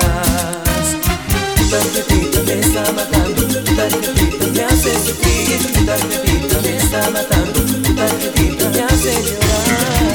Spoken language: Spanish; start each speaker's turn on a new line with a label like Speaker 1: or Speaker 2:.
Speaker 1: Tu tarjetita me está matando, tu tarjetita me hace sufrir, tu tarjetita me está matando, tu tarjetita me hace llorar.